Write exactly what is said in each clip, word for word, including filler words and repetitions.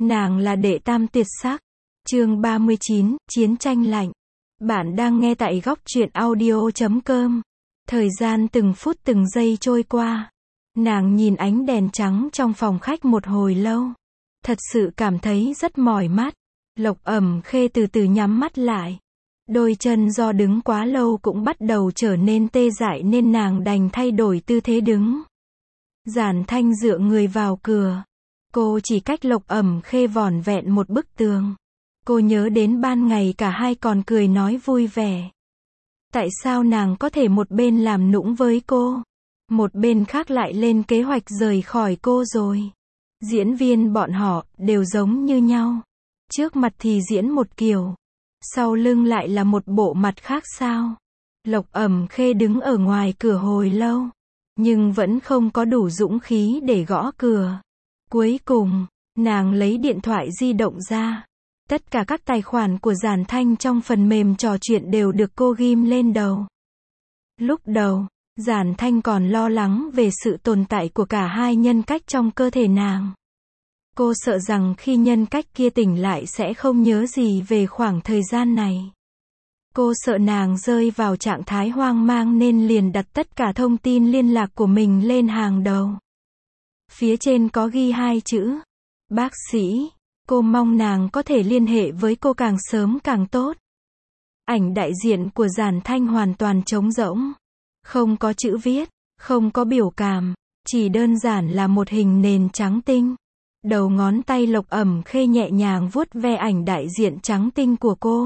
Nàng là đệ tam tuyệt sắc. Chương ba mươi chín, Chiến tranh lạnh. Bạn đang nghe tại góc truyện audio chấm com. Thời gian từng phút từng giây trôi qua. Nàng nhìn ánh đèn trắng trong phòng khách một hồi lâu. Thật sự cảm thấy rất mỏi mắt. Lộc Ẩm Khê từ từ nhắm mắt lại. Đôi chân do đứng quá lâu cũng bắt đầu trở nên tê dại nên nàng đành thay đổi tư thế đứng. Giản Thanh dựa người vào cửa. Cô chỉ cách Lộc Ẩm Khê vỏn vẹn một bức tường. Cô nhớ đến ban ngày cả hai còn cười nói vui vẻ. Tại sao nàng có thể một bên làm nũng với cô, một bên khác lại lên kế hoạch rời khỏi cô rồi. Diễn viên bọn họ đều giống như nhau. Trước mặt thì diễn một kiểu, sau lưng lại là một bộ mặt khác sao? Lộc Ẩm Khê đứng ở ngoài cửa hồi lâu, nhưng vẫn không có đủ dũng khí để gõ cửa. Cuối cùng, nàng lấy điện thoại di động ra. Tất cả các tài khoản của Giản Thanh trong phần mềm trò chuyện đều được cô ghim lên đầu. Lúc đầu, Giản Thanh còn lo lắng về sự tồn tại của cả hai nhân cách trong cơ thể nàng. Cô sợ rằng khi nhân cách kia tỉnh lại sẽ không nhớ gì về khoảng thời gian này. Cô sợ nàng rơi vào trạng thái hoang mang nên liền đặt tất cả thông tin liên lạc của mình lên hàng đầu. Phía trên có ghi hai chữ: bác sĩ. Cô mong nàng có thể liên hệ với cô càng sớm càng tốt. Ảnh đại diện của Giản Thanh hoàn toàn trống rỗng. Không có chữ viết, không có biểu cảm, chỉ đơn giản là một hình nền trắng tinh. Đầu ngón tay Lộc Ẩm Khê nhẹ nhàng vuốt ve ảnh đại diện trắng tinh của cô.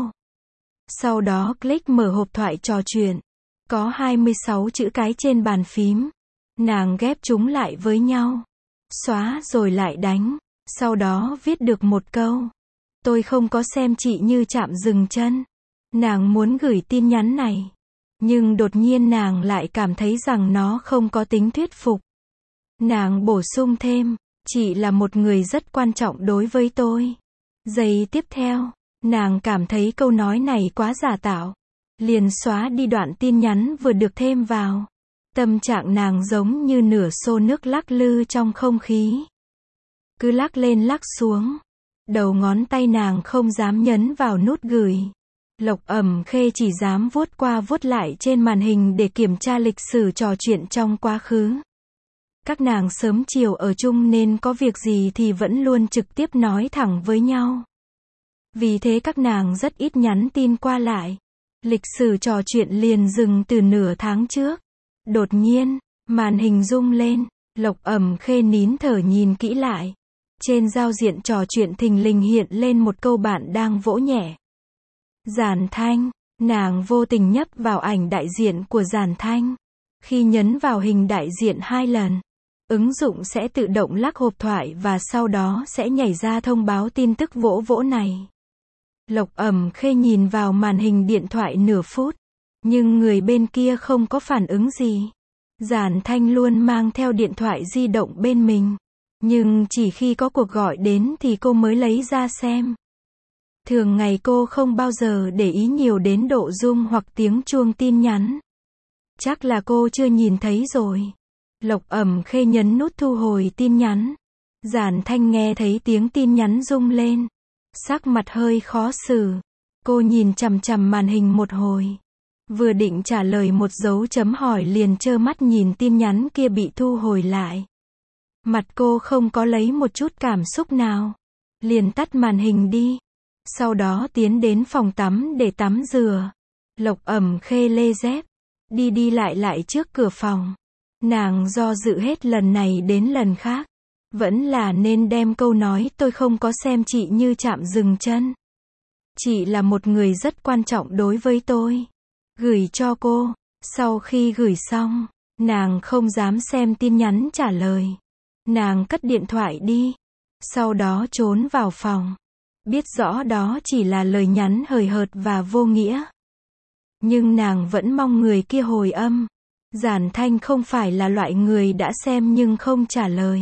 Sau đó click mở hộp thoại trò chuyện. Có hai mươi sáu chữ cái trên bàn phím. Nàng ghép chúng lại với nhau. Xóa rồi lại đánh. Sau đó viết được một câu. Tôi không có xem chị như chạm dừng chân. Nàng muốn gửi tin nhắn này. Nhưng đột nhiên nàng lại cảm thấy rằng nó không có tính thuyết phục. Nàng bổ sung thêm. Chị là một người rất quan trọng đối với tôi. Giây tiếp theo, nàng cảm thấy câu nói này quá giả tạo. Liền xóa đi đoạn tin nhắn vừa được thêm vào. Tâm trạng nàng giống như nửa xô nước lắc lư trong không khí. Cứ lắc lên lắc xuống. Đầu ngón tay nàng không dám nhấn vào nút gửi. Lộc Ẩm Khê chỉ dám vuốt qua vuốt lại trên màn hình để kiểm tra lịch sử trò chuyện trong quá khứ. Các nàng sớm chiều ở chung nên có việc gì thì vẫn luôn trực tiếp nói thẳng với nhau. Vì thế các nàng rất ít nhắn tin qua lại. Lịch sử trò chuyện liền dừng từ nửa tháng trước. Đột nhiên, màn hình rung lên. Lộc Ẩm Khê nín thở nhìn kỹ lại. Trên giao diện trò chuyện thình lình hiện lên một câu bạn đang vỗ nhẹ. Giản Thanh. Nàng vô tình nhấp vào ảnh đại diện của Giản Thanh. Khi nhấn vào hình đại diện hai lần, ứng dụng sẽ tự động lắc hộp thoại và sau đó sẽ nhảy ra thông báo tin tức vỗ vỗ này. Lộc Ẩm Khê nhìn vào màn hình điện thoại nửa phút, nhưng người bên kia không có phản ứng gì. Giản Thanh luôn mang theo điện thoại di động bên mình, nhưng chỉ khi có cuộc gọi đến thì cô mới lấy ra xem. Thường ngày cô không bao giờ để ý nhiều đến độ rung hoặc tiếng chuông tin nhắn. Chắc là cô chưa nhìn thấy rồi. Lộc Ẩm Khê nhấn nút thu hồi tin nhắn. Giản Thanh nghe thấy tiếng tin nhắn rung lên. Sắc mặt hơi khó xử. Cô nhìn chằm chằm màn hình một hồi. Vừa định trả lời một dấu chấm hỏi liền trơ mắt nhìn tin nhắn kia bị thu hồi lại. Mặt cô không có lấy một chút cảm xúc nào. Liền tắt màn hình đi. Sau đó tiến đến phòng tắm để tắm rửa. Lộc Ẩm Khê lê dép. Đi đi lại lại trước cửa phòng. Nàng do dự hết lần này đến lần khác. Vẫn là nên đem câu nói tôi không có xem chị như chạm dừng chân. Chị là một người rất quan trọng đối với tôi. Gửi cho cô. Sau khi gửi xong, nàng không dám xem tin nhắn trả lời. Nàng cất điện thoại đi. Sau đó trốn vào phòng. Biết rõ đó chỉ là lời nhắn hời hợt và vô nghĩa. Nhưng nàng vẫn mong người kia hồi âm. Giản Thanh không phải là loại người đã xem nhưng không trả lời.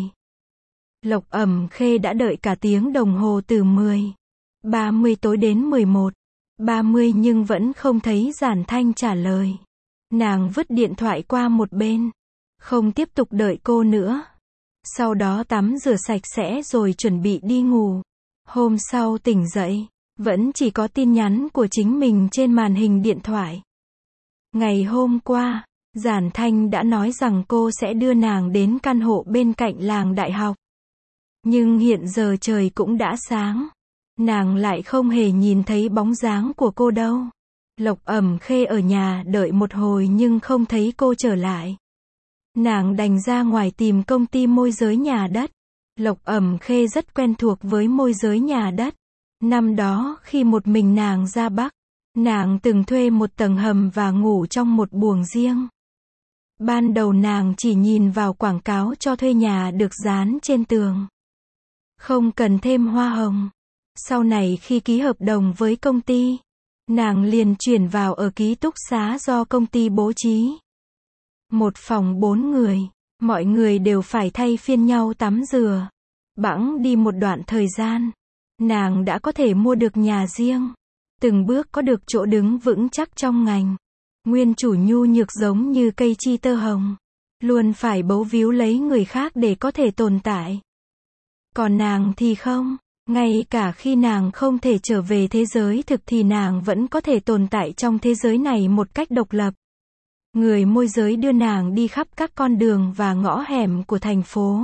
Lộc Ẩm Khê đã đợi cả tiếng đồng hồ từ mười ba mươi tối đến mười một ba mươi nhưng vẫn không thấy Giản Thanh trả lời. Nàng vứt điện thoại qua một bên. Không tiếp tục đợi cô nữa. Sau đó tắm rửa sạch sẽ rồi chuẩn bị đi ngủ. Hôm sau tỉnh dậy, vẫn chỉ có tin nhắn của chính mình trên màn hình điện thoại. Ngày hôm qua, Giản Thanh đã nói rằng cô sẽ đưa nàng đến căn hộ bên cạnh làng đại học. Nhưng hiện giờ trời cũng đã sáng. Nàng lại không hề nhìn thấy bóng dáng của cô đâu. Lộc Ẩm Khê ở nhà đợi một hồi nhưng không thấy cô trở lại. Nàng đành ra ngoài tìm công ty môi giới nhà đất. Lộc Ẩm Khê rất quen thuộc với môi giới nhà đất. Năm đó khi một mình nàng ra Bắc, nàng từng thuê một tầng hầm và ngủ trong một buồng riêng. Ban đầu nàng chỉ nhìn vào quảng cáo cho thuê nhà được dán trên tường. Không cần thêm hoa hồng. Sau này khi ký hợp đồng với công ty, nàng liền chuyển vào ở ký túc xá do công ty bố trí. Một phòng bốn người, mọi người đều phải thay phiên nhau tắm rửa. Bẵng đi một đoạn thời gian, nàng đã có thể mua được nhà riêng. Từng bước có được chỗ đứng vững chắc trong ngành. Nguyên chủ nhu nhược giống như cây chi tơ hồng. Luôn phải bấu víu lấy người khác để có thể tồn tại. Còn nàng thì không. Ngay cả khi nàng không thể trở về thế giới thực thì nàng vẫn có thể tồn tại trong thế giới này một cách độc lập. Người môi giới đưa nàng đi khắp các con đường và ngõ hẻm của thành phố.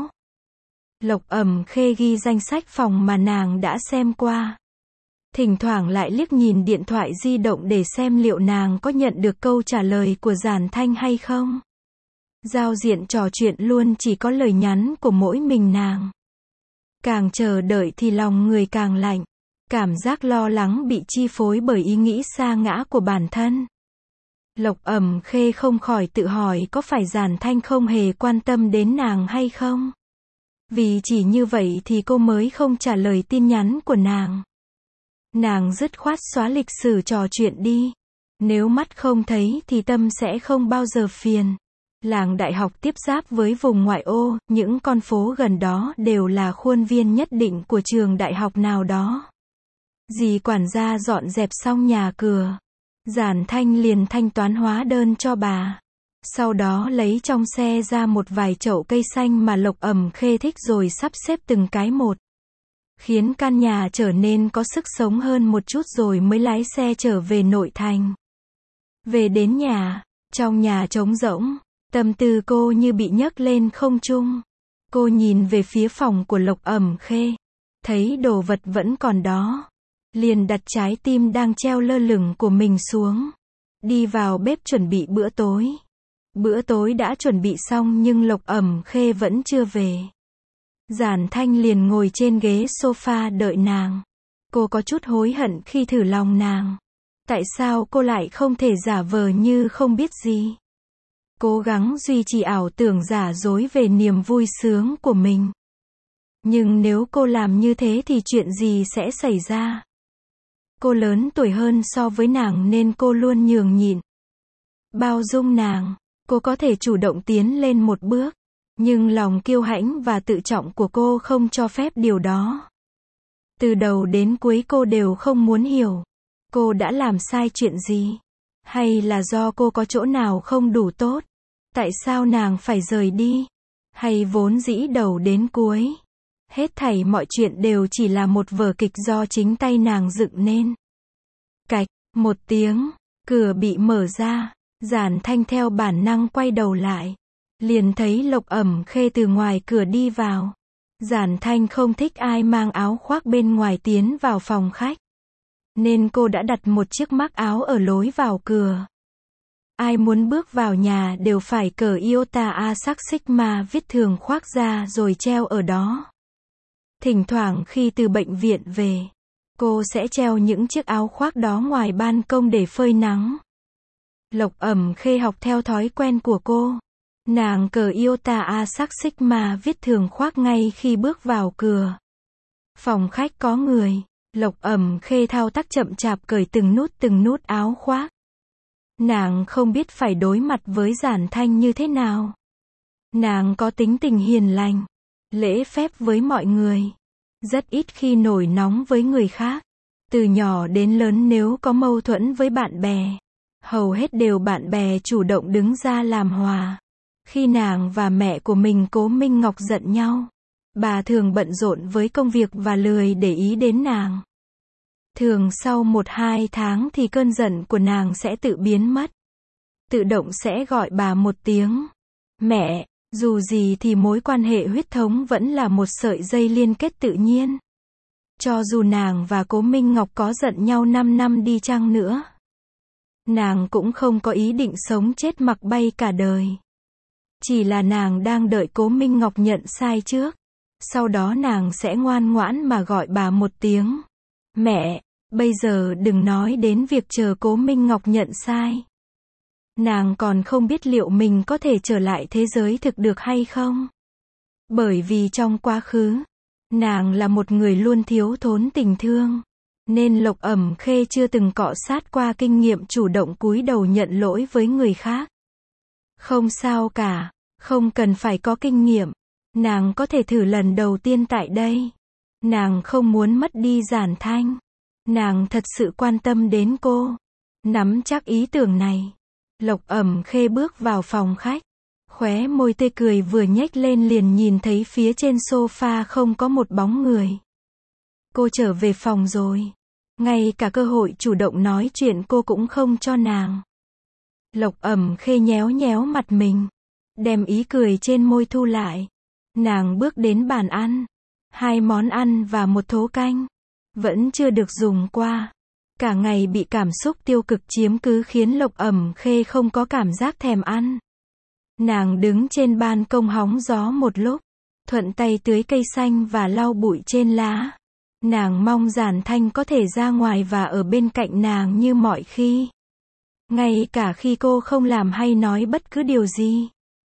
Lộc Ẩm Khê ghi danh sách phòng mà nàng đã xem qua. Thỉnh thoảng lại liếc nhìn điện thoại di động để xem liệu nàng có nhận được câu trả lời của Giản Thanh hay không. Giao diện trò chuyện luôn chỉ có lời nhắn của mỗi mình nàng. Càng chờ đợi thì lòng người càng lạnh. Cảm giác lo lắng bị chi phối bởi ý nghĩ sa ngã của bản thân. Lộc Ẩm Khê không khỏi tự hỏi có phải Giản Thanh không hề quan tâm đến nàng hay không? Vì chỉ như vậy thì cô mới không trả lời tin nhắn của nàng. Nàng dứt khoát xóa lịch sử trò chuyện đi. Nếu mắt không thấy thì tâm sẽ không bao giờ phiền. Làng đại học tiếp giáp với vùng ngoại ô, những con phố gần đó đều là khuôn viên nhất định của trường đại học nào đó. Dì quản gia dọn dẹp xong nhà cửa. Giản Thanh liền thanh toán hóa đơn cho bà. Sau đó lấy trong xe ra một vài chậu cây xanh mà Lộc Ẩm Khê thích rồi sắp xếp từng cái một. Khiến căn nhà trở nên có sức sống hơn một chút rồi mới lái xe trở về nội thành. Về đến nhà, trong nhà trống rỗng, tâm tư cô như bị nhấc lên không trung. Cô nhìn về phía phòng của Lộc Ẩm Khê, thấy đồ vật vẫn còn đó. Liền đặt trái tim đang treo lơ lửng của mình xuống. Đi vào bếp chuẩn bị bữa tối. Bữa tối đã chuẩn bị xong nhưng Lộc Ẩm Khê vẫn chưa về. Giản Thanh liền ngồi trên ghế sofa đợi nàng. Cô có chút hối hận khi thử lòng nàng. Tại sao cô lại không thể giả vờ như không biết gì? Cố gắng duy trì ảo tưởng giả dối về niềm vui sướng của mình. Nhưng nếu cô làm như thế thì chuyện gì sẽ xảy ra? Cô lớn tuổi hơn so với nàng nên cô luôn nhường nhịn. Bao dung nàng, cô có thể chủ động tiến lên một bước. Nhưng lòng kiêu hãnh và tự trọng của cô không cho phép điều đó. Từ đầu đến cuối cô đều không muốn hiểu. Cô đã làm sai chuyện gì? Hay là do cô có chỗ nào không đủ tốt? Tại sao nàng phải rời đi? Hay vốn dĩ đầu đến cuối? Hết thảy mọi chuyện đều chỉ là một vở kịch do chính tay nàng dựng nên. Cạch, một tiếng, cửa bị mở ra. Giản Thanh theo bản năng quay đầu lại. Liền thấy Lộc Ẩm Khê từ ngoài cửa đi vào. Giản Thanh không thích ai mang áo khoác bên ngoài tiến vào phòng khách. Nên cô đã đặt một chiếc mác áo ở lối vào cửa. Ai muốn bước vào nhà đều phải cởi Iota A sắc Sigma viết thường khoác ra rồi treo ở đó. Thỉnh thoảng khi từ bệnh viện về, cô sẽ treo những chiếc áo khoác đó ngoài ban công để phơi nắng. Lộc Ẩm Khê học theo thói quen của cô. Nàng cởi Iota A sắc Sigma viết thường khoác ngay khi bước vào cửa. Phòng khách có người. Lộc Ẩm Khê thao tác chậm chạp cởi từng nút từng nút áo khoác. Nàng không biết phải đối mặt với Giản Thanh như thế nào. Nàng có tính tình hiền lành, lễ phép với mọi người. Rất ít khi nổi nóng với người khác. Từ nhỏ đến lớn nếu có mâu thuẫn với bạn bè, hầu hết đều bạn bè chủ động đứng ra làm hòa. Khi nàng và mẹ của mình Cố Minh Ngọc giận nhau, Bà thường bận rộn với công việc và lười để ý đến nàng. Thường sau một hai tháng thì cơn giận của nàng sẽ tự biến mất. Tự động sẽ gọi bà một tiếng mẹ, dù gì thì mối quan hệ huyết thống vẫn là một sợi dây liên kết tự nhiên. Cho dù nàng và Cố Minh Ngọc có giận nhau năm năm đi chăng nữa, nàng cũng không có ý định sống chết mặc bay cả đời. Chỉ là nàng đang đợi Cố Minh Ngọc nhận sai trước. Sau đó nàng sẽ ngoan ngoãn mà gọi bà một tiếng mẹ, bây giờ đừng nói đến việc chờ Cố Minh Ngọc nhận sai. Nàng còn không biết liệu mình có thể trở lại thế giới thực được hay không. Bởi vì trong quá khứ, nàng là một người luôn thiếu thốn tình thương, nên Lộc Ẩm Khê chưa từng cọ sát qua kinh nghiệm chủ động cúi đầu nhận lỗi với người khác. Không sao cả, không cần phải có kinh nghiệm. Nàng có thể thử lần đầu tiên tại đây. Nàng không muốn mất đi Giản Thanh. Nàng thật sự quan tâm đến cô. Nắm chắc ý tưởng này, Lộc Ẩm Khê bước vào phòng khách. Khóe môi tươi cười vừa nhếch lên liền nhìn thấy phía trên sofa không có một bóng người. Cô trở về phòng rồi. Ngay cả cơ hội chủ động nói chuyện cô cũng không cho nàng. Lộc Ẩm Khê nhéo nhéo mặt mình, đem ý cười trên môi thu lại. Nàng bước đến bàn ăn. Hai món ăn và một thố canh vẫn chưa được dùng qua. Cả ngày bị cảm xúc tiêu cực chiếm cứ khiến Lộc Ẩm Khê không có cảm giác thèm ăn. Nàng đứng trên ban công hóng gió một lúc, thuận tay tưới cây xanh và lau bụi trên lá. Nàng mong Giản Thanh có thể ra ngoài và ở bên cạnh nàng như mọi khi. Ngay cả khi cô không làm hay nói bất cứ điều gì.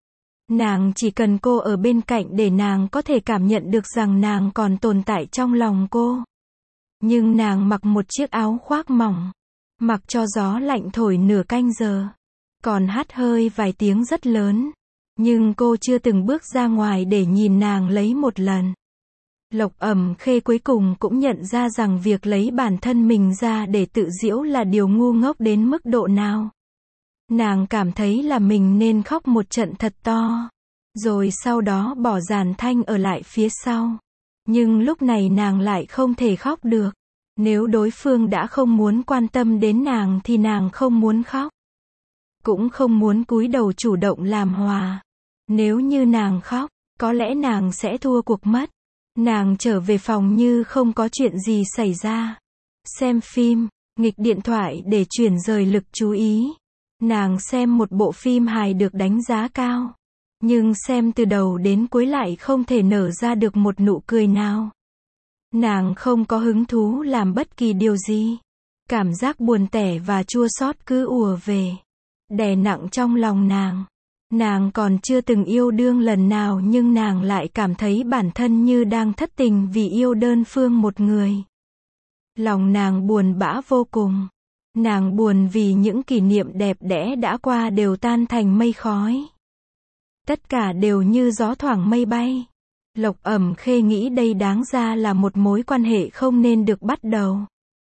Nàng chỉ cần cô ở bên cạnh để nàng có thể cảm nhận được rằng nàng còn tồn tại trong lòng cô. Nhưng nàng mặc một chiếc áo khoác mỏng, mặc cho gió lạnh thổi nửa canh giờ, còn hắt hơi vài tiếng rất lớn. Nhưng cô chưa từng bước ra ngoài để nhìn nàng lấy một lần. Lộc Ẩm Khê cuối cùng cũng nhận ra rằng việc lấy bản thân mình ra để tự giễu là điều ngu ngốc đến mức độ nào. Nàng cảm thấy là mình nên khóc một trận thật to, rồi sau đó bỏ Giản Thanh ở lại phía sau. Nhưng lúc này nàng lại không thể khóc được. Nếu đối phương đã không muốn quan tâm đến nàng thì nàng không muốn khóc. Cũng không muốn cúi đầu chủ động làm hòa. Nếu như nàng khóc, có lẽ nàng sẽ thua cuộc mất. Nàng trở về phòng như không có chuyện gì xảy ra. Xem phim, nghịch điện thoại để chuyển rời lực chú ý. Nàng xem một bộ phim hài được đánh giá cao. Nhưng xem từ đầu đến cuối lại không thể nở ra được một nụ cười nào. Nàng không có hứng thú làm bất kỳ điều gì. Cảm giác buồn tẻ và chua xót cứ ùa về, đè nặng trong lòng nàng. Nàng còn chưa từng yêu đương lần nào nhưng nàng lại cảm thấy bản thân như đang thất tình vì yêu đơn phương một người. Lòng nàng buồn bã vô cùng. Nàng buồn vì những kỷ niệm đẹp đẽ đã qua đều tan thành mây khói. Tất cả đều như gió thoảng mây bay. Lộc Ẩm Khê nghĩ đây đáng ra là một mối quan hệ không nên được bắt đầu.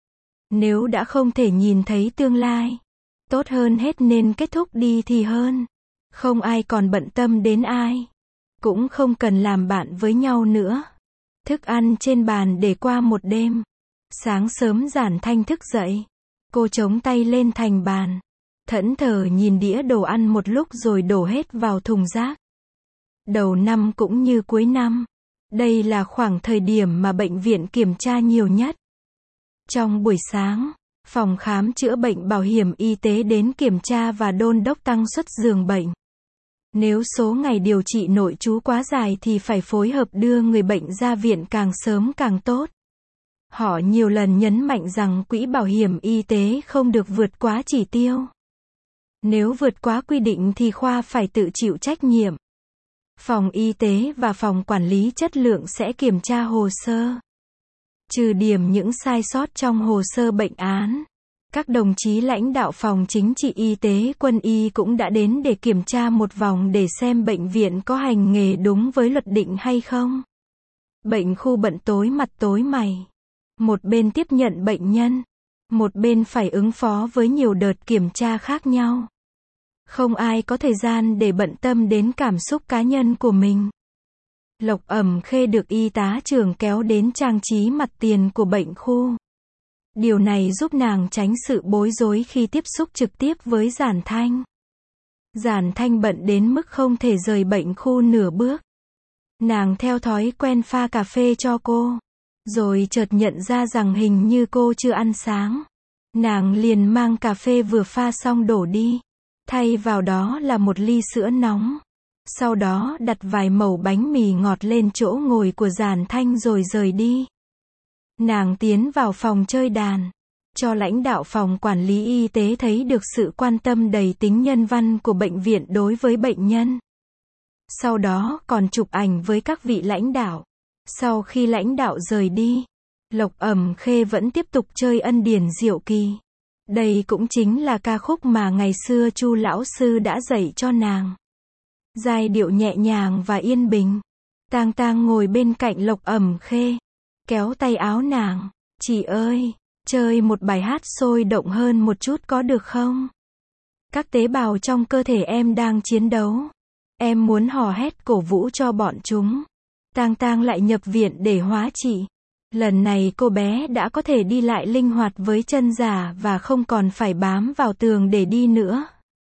Nếu đã không thể nhìn thấy tương lai, tốt hơn hết nên kết thúc đi thì hơn. Không ai còn bận tâm đến ai. Cũng không cần làm bạn với nhau nữa. Thức ăn trên bàn để qua một đêm. Sáng sớm Giản Thanh thức dậy. Cô chống tay lên thành bàn. Thẫn thờ nhìn đĩa đồ ăn một lúc rồi đổ hết vào thùng rác. Đầu năm cũng như cuối năm. Đây là khoảng thời điểm mà bệnh viện kiểm tra nhiều nhất. Trong buổi sáng, phòng khám chữa bệnh bảo hiểm y tế đến kiểm tra và đôn đốc tăng suất giường bệnh. Nếu số ngày điều trị nội trú quá dài thì phải phối hợp đưa người bệnh ra viện càng sớm càng tốt. Họ nhiều lần nhấn mạnh rằng quỹ bảo hiểm y tế không được vượt quá chỉ tiêu. Nếu vượt quá quy định thì khoa phải tự chịu trách nhiệm. Phòng y tế và phòng quản lý chất lượng sẽ kiểm tra hồ sơ. Trừ điểm những sai sót trong hồ sơ bệnh án. Các đồng chí lãnh đạo phòng chính trị y tế quân y cũng đã đến để kiểm tra một vòng để xem bệnh viện có hành nghề đúng với luật định hay không. Bệnh khu bận tối mặt tối mày. Một bên tiếp nhận bệnh nhân, một bên phải ứng phó với nhiều đợt kiểm tra khác nhau. Không ai có thời gian để bận tâm đến cảm xúc cá nhân của mình. Lộc Ẩm Khê được y tá trưởng kéo đến trang trí mặt tiền của bệnh khu. Điều này giúp nàng tránh sự bối rối khi tiếp xúc trực tiếp với Giản Thanh. Giản Thanh bận đến mức không thể rời bệnh khu nửa bước. Nàng theo thói quen pha cà phê cho cô. Rồi chợt nhận ra rằng hình như cô chưa ăn sáng. Nàng liền mang cà phê vừa pha xong đổ đi. Thay vào đó là một ly sữa nóng. Sau đó đặt vài mẩu bánh mì ngọt lên chỗ ngồi của Giản Thanh rồi rời đi. Nàng tiến vào phòng chơi đàn. Cho lãnh đạo phòng quản lý y tế thấy được sự quan tâm đầy tính nhân văn của bệnh viện đối với bệnh nhân. Sau đó còn chụp ảnh với các vị lãnh đạo. Sau khi lãnh đạo rời đi, Lộc Ẩm Khê vẫn tiếp tục chơi Ân Điển Diệu Kỳ. Đây cũng chính là ca khúc mà ngày xưa Chu lão sư đã dạy cho nàng. Giai điệu nhẹ nhàng và yên bình. Tang Tang ngồi bên cạnh Lộc Ẩm Khê, kéo tay áo nàng. Chị ơi, chơi một bài hát sôi động hơn một chút có được không? Các tế bào trong cơ thể em đang chiến đấu. Em muốn hò hét cổ vũ cho bọn chúng. Tang Tang lại nhập viện để hóa trị. Lần này cô bé đã có thể đi lại linh hoạt với chân giả và không còn phải bám vào tường để đi nữa.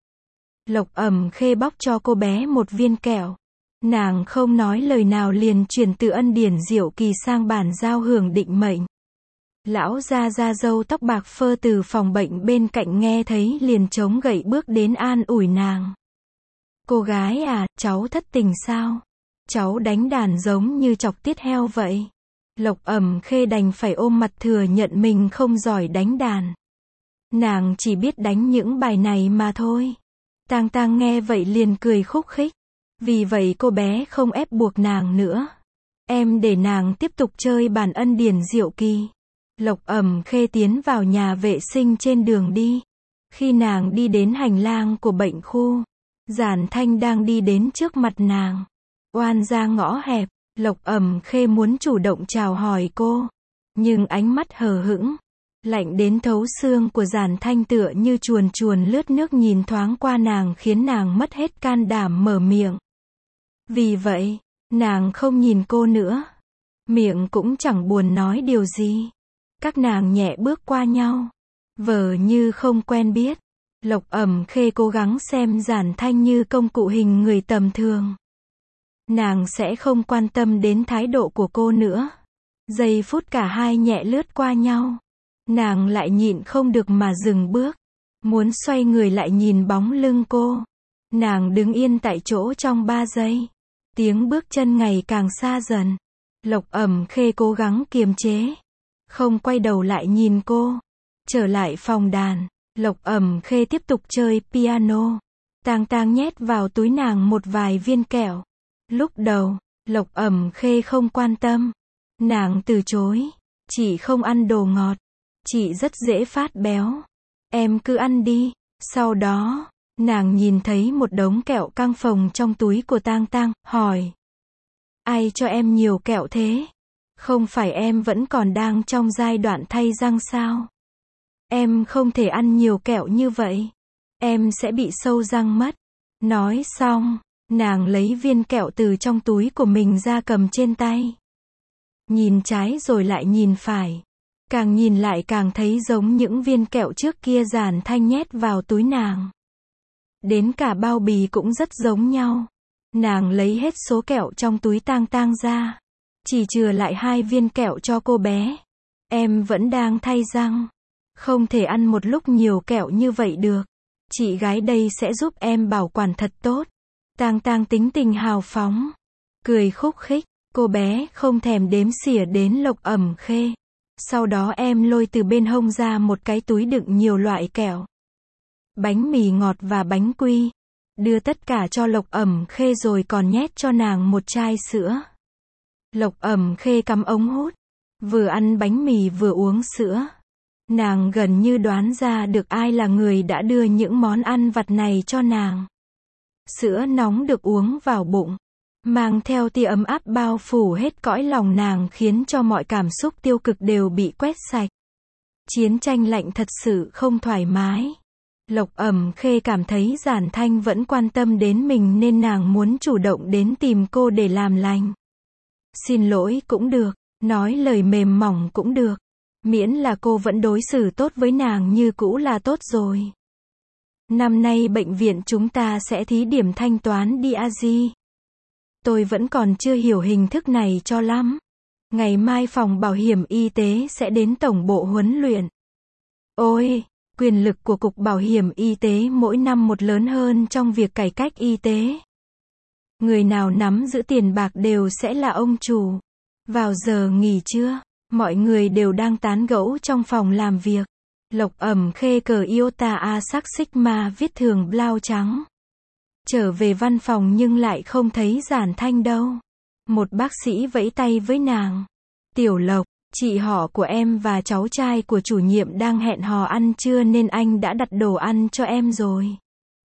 Lộc Ẩm Khê bóc cho cô bé một viên kẹo. Nàng không nói lời nào liền chuyển từ Ân Điển Diệu Kỳ sang bản giao hưởng định mệnh. Lão gia gia râu tóc bạc phơ từ phòng bệnh bên cạnh nghe thấy liền chống gậy bước đến an ủi nàng. Cô gái à, cháu thất tình sao? Cháu đánh đàn giống như chọc tiết heo vậy. Lộc Ẩm Khê đành phải ôm mặt thừa nhận mình không giỏi đánh đàn. Nàng chỉ biết đánh những bài này mà thôi. Tang Tang nghe vậy liền cười khúc khích. Vì vậy cô bé không ép buộc nàng nữa. Em để nàng tiếp tục chơi bản Ân Điển Diệu Kỳ. Lộc Ẩm Khê tiến vào nhà vệ sinh trên đường đi. Khi nàng đi đến hành lang của bệnh khu, Giản Thanh đang đi đến trước mặt nàng. Oan ra ngõ hẹp, Lộc Ẩm Khê muốn chủ động chào hỏi cô. Nhưng ánh mắt hờ hững, lạnh đến thấu xương của Giản Thanh tựa như chuồn chuồn lướt nước nhìn thoáng qua nàng khiến nàng mất hết can đảm mở miệng. Vì vậy, nàng không nhìn cô nữa. Miệng cũng chẳng buồn nói điều gì. Các nàng nhẹ bước qua nhau. Vờ như không quen biết. Lộc Ẩm Khê cố gắng xem Giản Thanh như công cụ hình người tầm thường. Nàng sẽ không quan tâm đến thái độ của cô nữa. Giây phút cả hai nhẹ lướt qua nhau. Nàng lại nhịn không được mà dừng bước. Muốn xoay người lại nhìn bóng lưng cô. Nàng đứng yên tại chỗ trong ba giây. Tiếng bước chân ngày càng xa dần. Lộc Ẩm Khê cố gắng kiềm chế. Không quay đầu lại nhìn cô. Trở lại phòng đàn. Lộc Ẩm Khê tiếp tục chơi piano. Tang Tang nhét vào túi nàng một vài viên kẹo. Lúc đầu, Lộc Ẩm Khê không quan tâm. Nàng từ chối. Chị không ăn đồ ngọt. Chị rất dễ phát béo. Em cứ ăn đi. Sau đó, nàng nhìn thấy một đống kẹo căng phồng trong túi của Tang Tang, hỏi. Ai cho em nhiều kẹo thế? Không phải em vẫn còn đang trong giai đoạn thay răng sao? Em không thể ăn nhiều kẹo như vậy. Em sẽ bị sâu răng mất. Nói xong, nàng lấy viên kẹo từ trong túi của mình ra cầm trên tay. Nhìn trái rồi lại nhìn phải. Càng nhìn lại càng thấy giống những viên kẹo trước kia Giản Thanh nhét vào túi nàng. Đến cả bao bì cũng rất giống nhau. Nàng lấy hết số kẹo trong túi Tang Tang ra. Chỉ chừa lại hai viên kẹo cho cô bé. Em vẫn đang thay răng. Không thể ăn một lúc nhiều kẹo như vậy được. Chị gái đây sẽ giúp em bảo quản thật tốt. Tang Tang tính tình hào phóng. Cười khúc khích. Cô bé không thèm đếm xỉa đến Lộc Ẩm Khê. Sau đó em lôi từ bên hông ra một cái túi đựng nhiều loại kẹo. Bánh mì ngọt và bánh quy. Đưa tất cả cho Lộc Ẩm Khê rồi còn nhét cho nàng một chai sữa. Lộc Ẩm Khê cắm ống hút. Vừa ăn bánh mì vừa uống sữa. Nàng gần như đoán ra được ai là người đã đưa những món ăn vặt này cho nàng. Sữa nóng được uống vào bụng. Mang theo tia ấm áp bao phủ hết cõi lòng nàng khiến cho mọi cảm xúc tiêu cực đều bị quét sạch. Chiến tranh lạnh thật sự không thoải mái. Lộc Ẩm Khê cảm thấy Giản Thanh vẫn quan tâm đến mình nên nàng muốn chủ động đến tìm cô để làm lành. xin lỗi cũng được, nói lời mềm mỏng cũng được. Miễn là cô vẫn đối xử tốt với nàng như cũ là tốt rồi. Năm nay bệnh viện chúng ta sẽ thí điểm thanh toán đi a di. Tôi vẫn còn chưa hiểu hình thức này cho lắm. Ngày mai phòng bảo hiểm y tế sẽ đến tổng bộ huấn luyện. Ôi, quyền lực của Cục Bảo hiểm Y tế mỗi năm một lớn hơn trong việc cải cách y tế. Người nào nắm giữ tiền bạc đều sẽ là ông chủ. Vào giờ nghỉ trưa, mọi người đều đang tán gẫu trong phòng làm việc. Lộc Ẩm Khê cờ Iota A sắc Sigma viết thường blau trắng. Trở về văn phòng nhưng lại không thấy Giản Thanh đâu. Một bác sĩ vẫy tay với nàng. Tiểu Lộc, chị họ của em và cháu trai của chủ nhiệm đang hẹn hò ăn trưa nên anh đã đặt đồ ăn cho em rồi.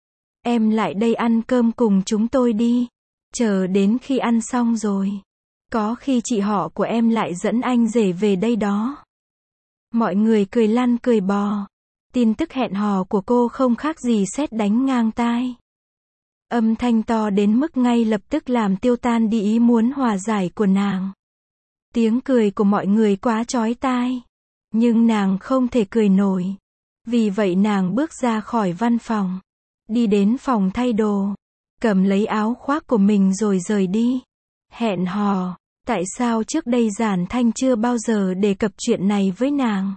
Em lại đây ăn cơm cùng chúng tôi đi. Chờ đến khi ăn xong rồi. Có khi chị họ của em lại dẫn anh rể về đây đó. Mọi người cười lăn cười bò. Tin tức hẹn hò của cô không khác gì sét đánh ngang tai. Âm thanh to đến mức ngay lập tức làm tiêu tan đi ý muốn hòa giải của nàng. Tiếng cười của mọi người quá chói tai. Nhưng nàng không thể cười nổi. Vì vậy nàng bước ra khỏi văn phòng. Đi đến phòng thay đồ. Cầm lấy áo khoác của mình rồi rời đi. Hẹn hò. Tại sao trước đây Giản Thanh chưa bao giờ đề cập chuyện này với nàng?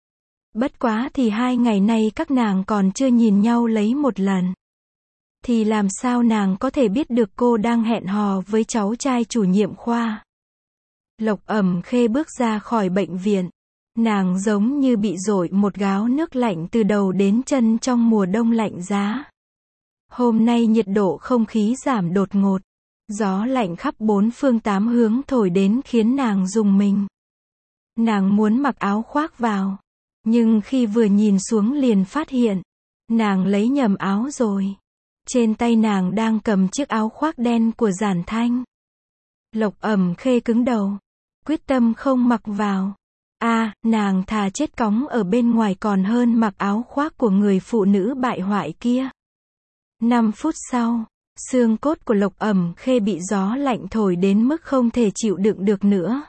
Bất quá thì hai ngày nay các nàng còn chưa nhìn nhau lấy một lần. Thì làm sao nàng có thể biết được cô đang hẹn hò với cháu trai chủ nhiệm khoa? Lộc Ẩm Khê bước ra khỏi bệnh viện. Nàng giống như bị dội một gáo nước lạnh từ đầu đến chân trong mùa đông lạnh giá. Hôm nay nhiệt độ không khí giảm đột ngột. Gió lạnh khắp bốn phương tám hướng thổi đến khiến nàng rùng mình. Nàng muốn mặc áo khoác vào. Nhưng khi vừa nhìn xuống liền phát hiện. Nàng lấy nhầm áo rồi. Trên tay nàng đang cầm chiếc áo khoác đen của Giản Thanh. Lộc Ẩm Khê cứng đầu. Quyết tâm không mặc vào. a à, nàng thà chết cóng ở bên ngoài còn hơn mặc áo khoác của người phụ nữ bại hoại kia. Năm phút sau, xương cốt của Lộc Ẩm Khê bị gió lạnh thổi đến mức không thể chịu đựng được nữa.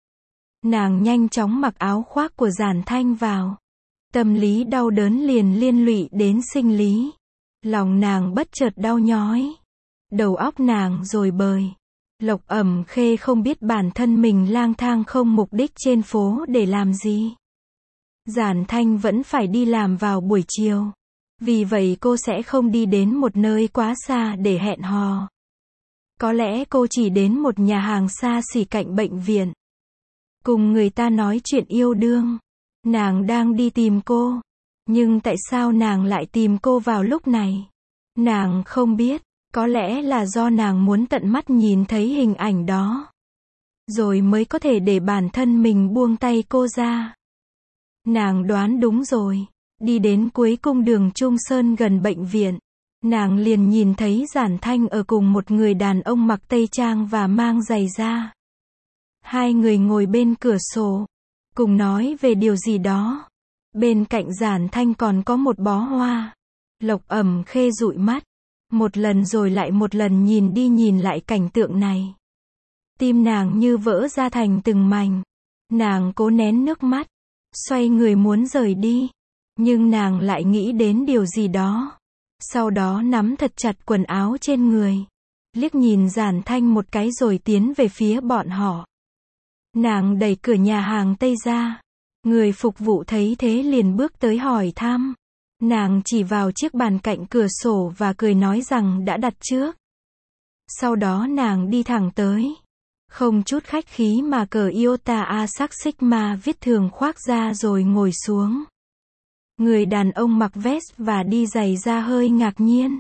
Nàng nhanh chóng mặc áo khoác của Giản Thanh vào. Tâm lý đau đớn liền liên lụy đến sinh lý. Lòng nàng bất chợt đau nhói. Đầu óc nàng rồi bời. Lộc Ẩm Khê không biết bản thân mình lang thang không mục đích trên phố để làm gì. Giản Thanh vẫn phải đi làm vào buổi chiều. Vì vậy cô sẽ không đi đến một nơi quá xa để hẹn hò. Có lẽ cô chỉ đến một nhà hàng xa xỉ cạnh bệnh viện. Cùng người ta nói chuyện yêu đương. Nàng đang đi tìm cô. Nhưng tại sao nàng lại tìm cô vào lúc này? Nàng không biết. Có lẽ là do nàng muốn tận mắt nhìn thấy hình ảnh đó. Rồi mới có thể để bản thân mình buông tay cô ra. Nàng đoán đúng rồi. Đi đến cuối cung đường Trung Sơn gần bệnh viện. Nàng liền nhìn thấy Giản Thanh ở cùng một người đàn ông mặc tây trang và mang giày da. Hai người ngồi bên cửa sổ. Cùng nói về điều gì đó. Bên cạnh Giản Thanh còn có một bó hoa. Lộc Ẩm Khê dụi mắt. Một lần rồi lại một lần nhìn đi nhìn lại cảnh tượng này. Tim nàng như vỡ ra thành từng mảnh. Nàng cố nén nước mắt. Xoay người muốn rời đi. Nhưng nàng lại nghĩ đến điều gì đó. Sau đó nắm thật chặt quần áo trên người. Liếc nhìn Giản Thanh một cái rồi tiến về phía bọn họ. Nàng đẩy cửa nhà hàng Tây ra. Người phục vụ thấy thế liền bước tới hỏi thăm. Nàng chỉ vào chiếc bàn cạnh cửa sổ và cười nói rằng đã đặt trước. Sau đó nàng đi thẳng tới. Không chút khách khí mà cờ Iota A sắc Sigma viết thường khoác ra rồi ngồi xuống. Người đàn ông mặc vest và đi giày da hơi ngạc nhiên.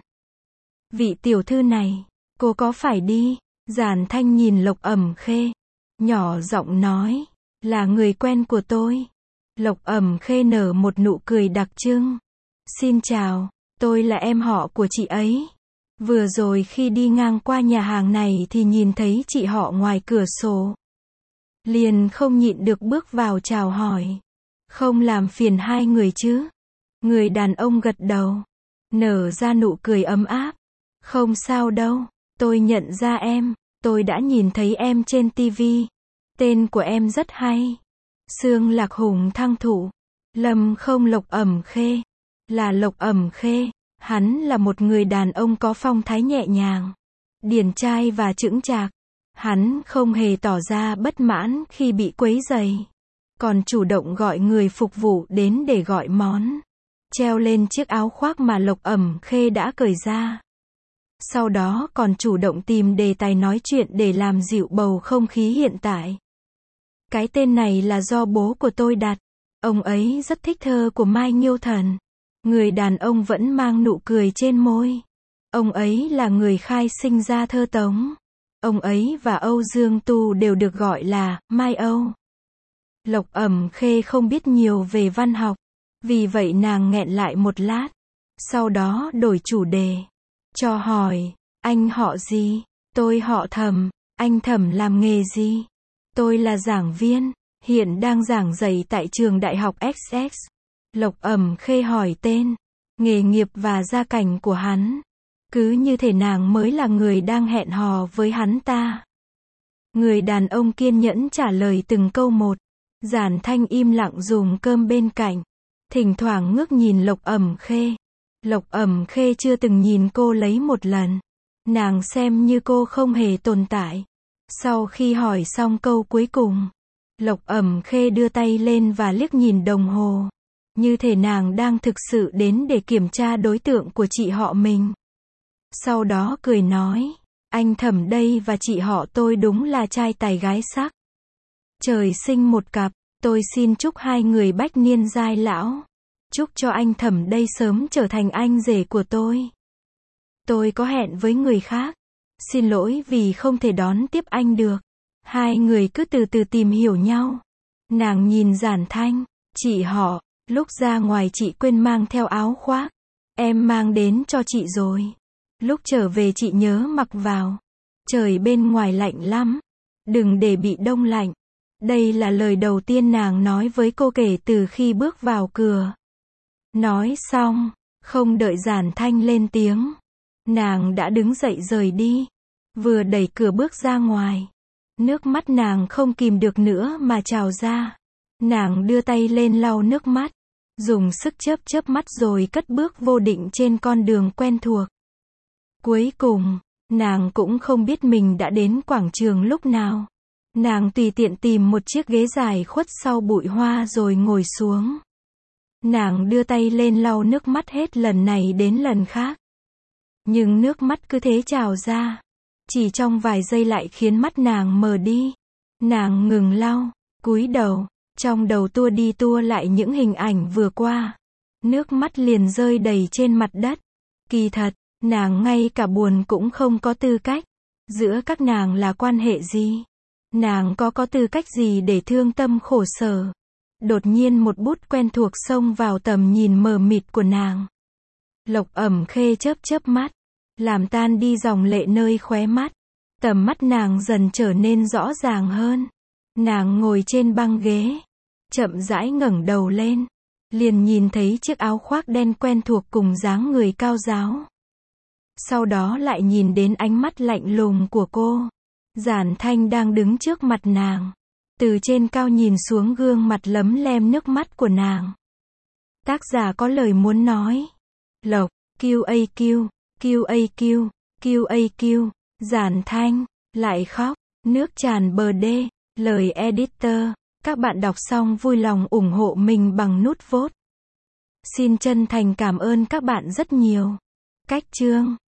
Vị tiểu thư này, cô có phải đi? Giản Thanh nhìn Lộc Ẩm Khê. Nhỏ giọng nói. Là người quen của tôi. Lộc Ẩm Khê nở một nụ cười đặc trưng. Xin chào, tôi là em họ của chị ấy. Vừa rồi khi đi ngang qua nhà hàng này thì nhìn thấy chị họ ngoài cửa sổ. Liền không nhịn được bước vào chào hỏi. Không làm phiền hai người chứ? Người đàn ông gật đầu. Nở ra nụ cười ấm áp. Không sao đâu, tôi nhận ra em. Tôi đã nhìn thấy em trên ti vi. Tên của em rất hay. Xương Lạc Hùng thăng thủ. Lâm không Lộc Ẩm Khê. Là Lộc Ẩm Khê. Hắn là một người đàn ông có phong thái nhẹ nhàng, điển trai và chững chạc. Hắn không hề tỏ ra bất mãn khi bị quấy rầy, còn chủ động gọi người phục vụ đến để gọi món, treo lên chiếc áo khoác mà Lộc Ẩm Khê đã cởi ra. Sau đó còn chủ động tìm đề tài nói chuyện để làm dịu bầu không khí hiện tại. Cái tên này là do bố của tôi đặt. Ông ấy rất thích thơ của Mai Nghiêu Thần. Người đàn ông vẫn mang nụ cười trên môi. Ông ấy là người khai sinh ra thơ tống. Ông ấy và Âu Dương Tu đều được gọi là Mai Âu. Lộc Ẩm Khê không biết nhiều về văn học, vì vậy nàng nghẹn lại một lát. Sau đó đổi chủ đề, cho hỏi, anh họ gì? Tôi họ Thẩm. Anh Thẩm làm nghề gì? Tôi là giảng viên, hiện đang giảng dạy tại trường đại học ích ích. Lộc Ẩm Khê hỏi tên, nghề nghiệp và gia cảnh của hắn. Cứ như thể nàng mới là người đang hẹn hò với hắn ta. Người đàn ông kiên nhẫn trả lời từng câu một. Giản Thanh im lặng dùng cơm bên cạnh, thỉnh thoảng ngước nhìn Lộc Ẩm Khê. Lộc Ẩm Khê chưa từng nhìn cô lấy một lần. Nàng xem như cô không hề tồn tại. Sau khi hỏi xong câu cuối cùng, Lộc Ẩm Khê đưa tay lên và liếc nhìn đồng hồ. Như thể nàng đang thực sự đến để kiểm tra đối tượng của chị họ mình. Sau đó cười nói, anh Thẩm đây và chị họ tôi đúng là trai tài gái sắc. Trời sinh một cặp, tôi xin chúc hai người bách niên giai lão. Chúc cho anh Thẩm đây sớm trở thành anh rể của tôi. Tôi có hẹn với người khác. Xin lỗi vì không thể đón tiếp anh được. Hai người cứ từ từ tìm hiểu nhau. Nàng nhìn Giản Thanh, chị họ, lúc ra ngoài chị quên mang theo áo khoác. Em mang đến cho chị rồi. Lúc trở về chị nhớ mặc vào. Trời bên ngoài lạnh lắm. Đừng để bị đông lạnh. Đây là lời đầu tiên nàng nói với cô kể từ khi bước vào cửa. Nói xong, không đợi Giản Thanh lên tiếng, nàng đã đứng dậy rời đi. Vừa đẩy cửa bước ra ngoài, nước mắt nàng không kìm được nữa mà trào ra. Nàng đưa tay lên lau nước mắt, dùng sức chớp chớp mắt rồi cất bước vô định trên con đường quen thuộc. Cuối cùng, nàng cũng không biết mình đã đến quảng trường lúc nào. Nàng tùy tiện tìm một chiếc ghế dài khuất sau bụi hoa rồi ngồi xuống. Nàng đưa tay lên lau nước mắt hết lần này đến lần khác. Nhưng nước mắt cứ thế trào ra. Chỉ trong vài giây lại khiến mắt nàng mờ đi. Nàng ngừng lau, cúi đầu, trong đầu tua đi tua lại những hình ảnh vừa qua. Nước mắt liền rơi đầy trên mặt đất. Kỳ thật, nàng ngay cả buồn cũng không có tư cách. Giữa các nàng là quan hệ gì? Nàng có có tư cách gì để thương tâm khổ sở? Đột nhiên một bút quen thuộc xông vào tầm nhìn mờ mịt của nàng. Lộc Ẩm Khê chớp chớp mắt, làm tan đi dòng lệ nơi khóe mắt. Tầm mắt nàng dần trở nên rõ ràng hơn. Nàng ngồi trên băng ghế, chậm rãi ngẩng đầu lên, liền nhìn thấy chiếc áo khoác đen quen thuộc cùng dáng người cao ráo. Sau đó lại nhìn đến ánh mắt lạnh lùng của cô. Giản Thanh đang đứng trước mặt nàng, từ trên cao nhìn xuống gương mặt lấm lem nước mắt của nàng. Tác giả có lời muốn nói. Lộc, Q A Q, Q A Q, Q A Q, Giản Thanh, lại khóc, nước tràn bờ đê, lời editor. Các bạn đọc xong vui lòng ủng hộ mình bằng nút vote. Xin chân thành cảm ơn các bạn rất nhiều. Cách chương